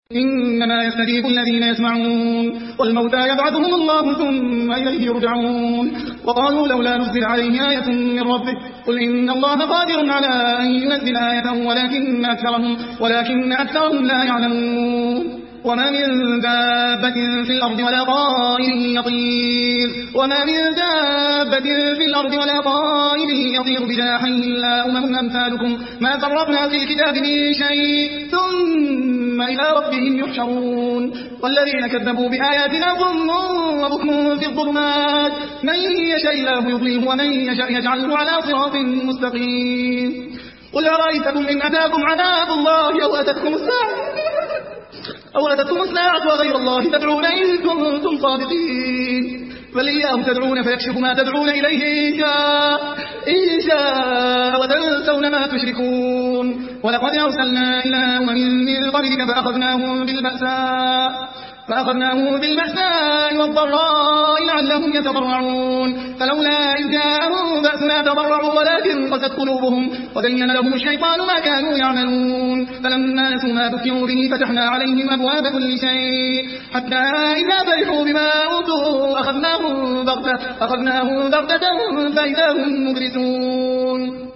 إنما يستجيب الذين يسمعون والموتى يبعثهم الله ثم إليه يرجعون وقالوا لولا نزل عليه آية من ربه قل إن الله قادر على أن ينزل آية ولكن أكثرهم لا يعلمون وما من دابة في الأرض ولا طائر يطير بجناحيه إلا أمم أمثالكم ما فرطنا في الكتاب من شيء ثم إلى ربهم يحشرون والذين كذبوا بآياتنا صم وبكم في الظلمات من يشاء الله يضلله ومن يشاء يجعله على صراط مستقيم قل أرأيتكم إن أتاكم عذاب الله أو أتتكم الساعة وغير الله تدعون إن كنتم صادقين بل إياه تدعون فيكشف ما تدعون إليه إن شاء وتنسون ما تشركون ولقد أرسلنا إلى أمم من قبلك فأخذناهم بالبأساء والضراء لعلهم يتضرعون فلولا إذ جاءهم بأسنا تضرعوا ولكن قست قلوبهم وزين لهم الشيطان ما كانوا يعملون فلما نسوا ما ذكروا به فتحنا عليهم أبواب كل شيء حتى إذا فرحوا بما أوتوا أخذناهم بغتة فإذا هم مبلسون